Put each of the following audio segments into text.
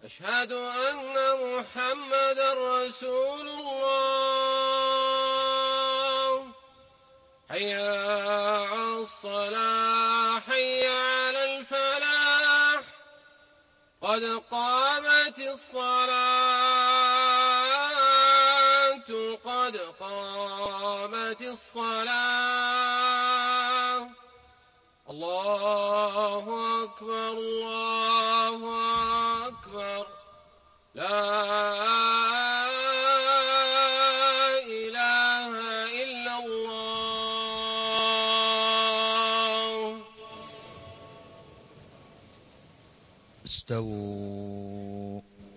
أشهد أن محمدا رسول الله. حي على الصلاة حي على الفلاح قد قامت الصلاة قد قامت الصلاة. الله أكبر الله أكبر لا إله إلا الله. استووا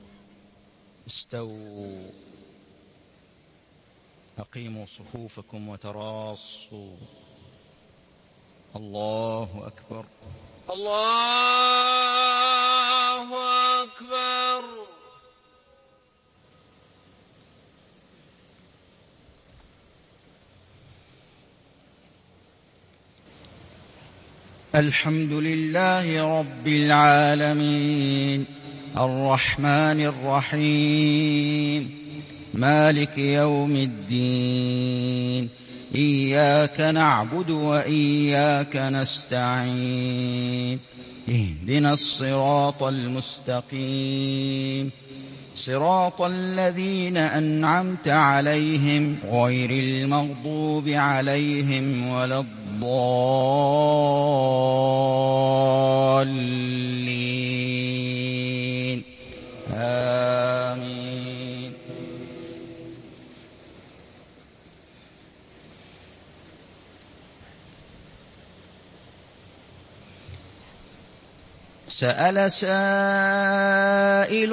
استووا أقيموا صفوفكم وتراصوا. الله أكبر الله أكبر. الحمد لله رب العالمين الرحمن الرحيم مالك يوم الدين إياك نعبد وإياك نستعين اهدنا الصراط المستقيم صراط الذين أنعمت عليهم غير المغضوب عليهم ولا الضالين آمين. سأل سائل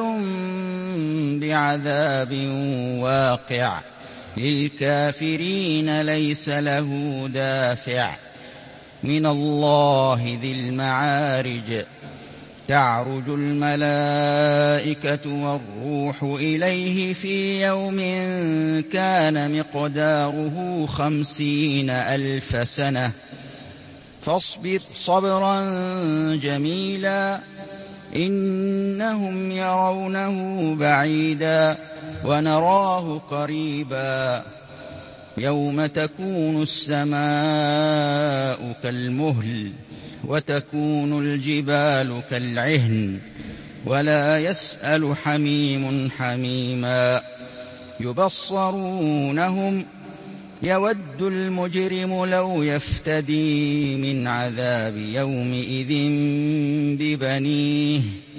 بعذاب واقع للكافرين ليس له دافع من الله ذي المعارج تعرج الملائكة والروح إليه في يوم كان مقداره 50,000 سنة فاصبر صبرا جميلا إنهم يرونه بعيدا ونراه قريبا يوم تكون السماء كالمهل وتكون الجبال كالعهن ولا يسأل حميم حميما يبصرونهم يود المجرم لو يفتدي من عذاب يومئذ ببنيه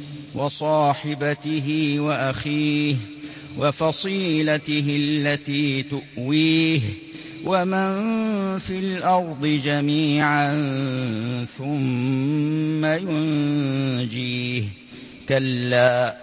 وصاحبته وأخيه وفصيلته التي تؤويه ومن في الأرض جميعا ثم ينجيه كلا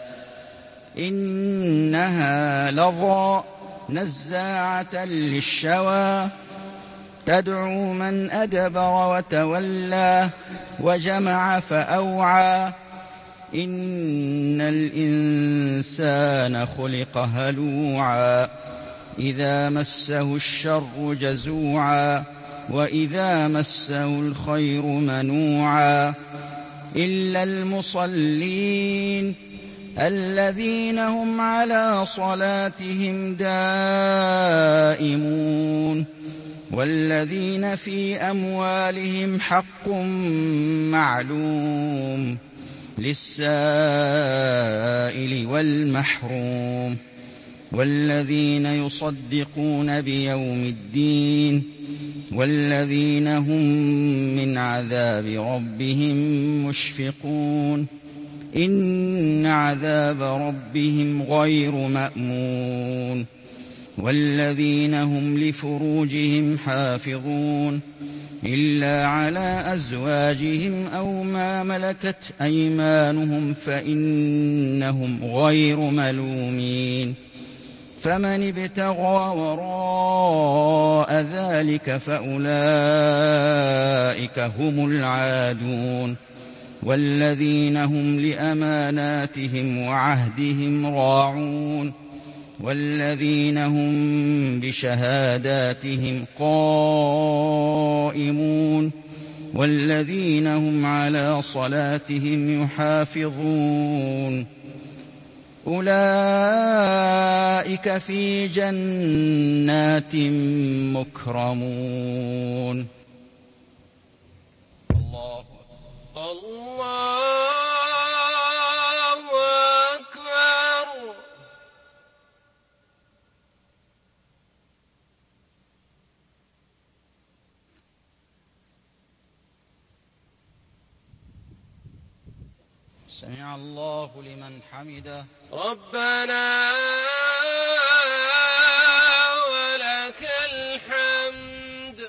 إنها لظى نزاعة للشوى تدعو من أدبر وتولى وجمع فأوعى إن الإنسان خلق هلوعا إذا مسه الشر جزوعا وإذا مسه الخير منوعا إلا المصلين الذين هم على صلاتهم دائمون والذين في أموالهم حق معلوم للسائل والمحروم والذين يصدقون بيوم الدين والذين هم من عذاب ربهم مشفقون إن عذاب ربهم غير مأمون والذين هم لفروجهم حافظون إلا على أزواجهم أو ما ملكت أيمانهم فإنهم غير ملومين فمن ابتغى وراء ذلك فأولئك هم العادون والذين هم لأماناتهم وعهدهم راعون والذين هم بشهاداتهم قائمون والذين هم على صلاتهم يحافظون أولئك في جنات مكرمون. الله أكبر. سمع الله لمن حمده. ربنا ولك الحمد.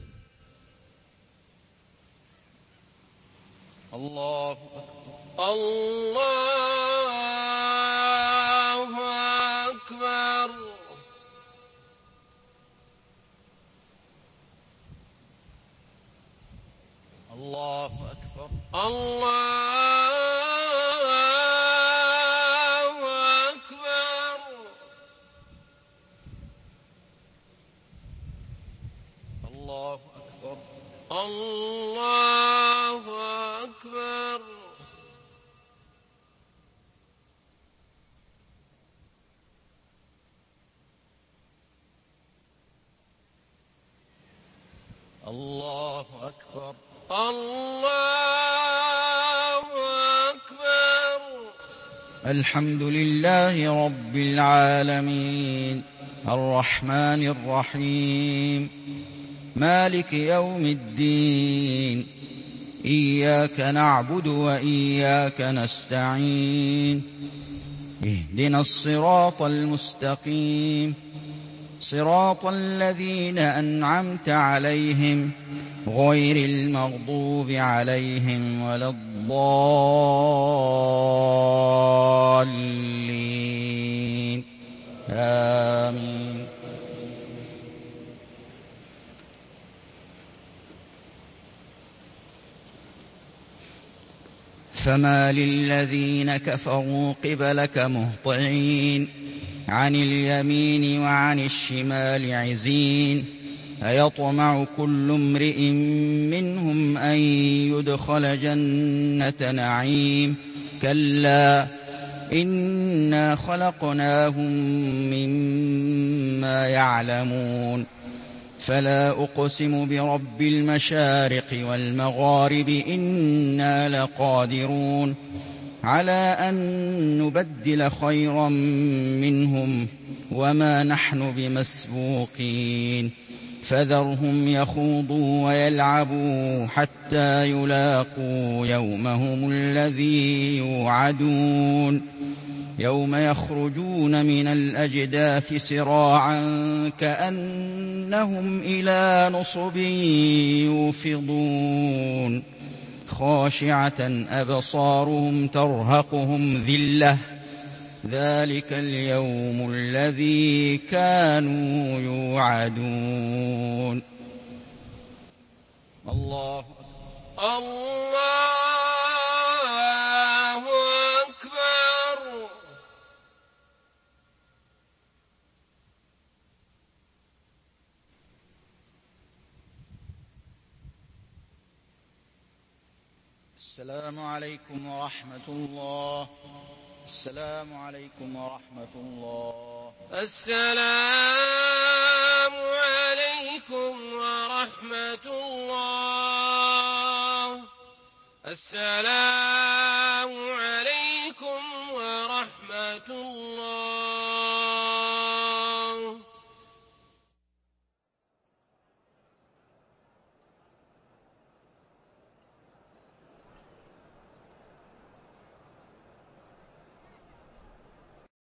الله أكبر. الله أكبر. الله أكبر. الله أكبر. الله أكبر. الله أكبر. الله أكبر. الحمد لله رب العالمين الرحمن الرحيم مالك يوم الدين إياك نعبد وإياك نستعين اهدنا الصراط المستقيم صراط الذين أنعمت عليهم غير المغضوب عليهم ولا الضالين آمين. فما للذين كفروا قبلك مهطعين عن اليمين وعن الشمال عزين أيطمع كل امرئ منهم أن يدخل جنة نعيم كلا إنا خلقناهم مما يعلمون فلا أقسم برب المشارق والمغارب إنا لقادرون على أن نبدل خيرا منهم وما نحن بمسبوقين فذرهم يخوضوا ويلعبوا حتى يلاقوا يومهم الذي يوعدون يوم يخرجون من الأجداث سراعا كأنهم إلى نصب يوفضون خاشعة أبصارهم ترهقهم ذلة ذلك اليوم الذي كانوا يوعدون. الله أكبر. السلام عليكم ورحمة الله. السلام عليكم ورحمة الله. السلام عليكم ورحمة الله. السلام عليكم ورحمة الله.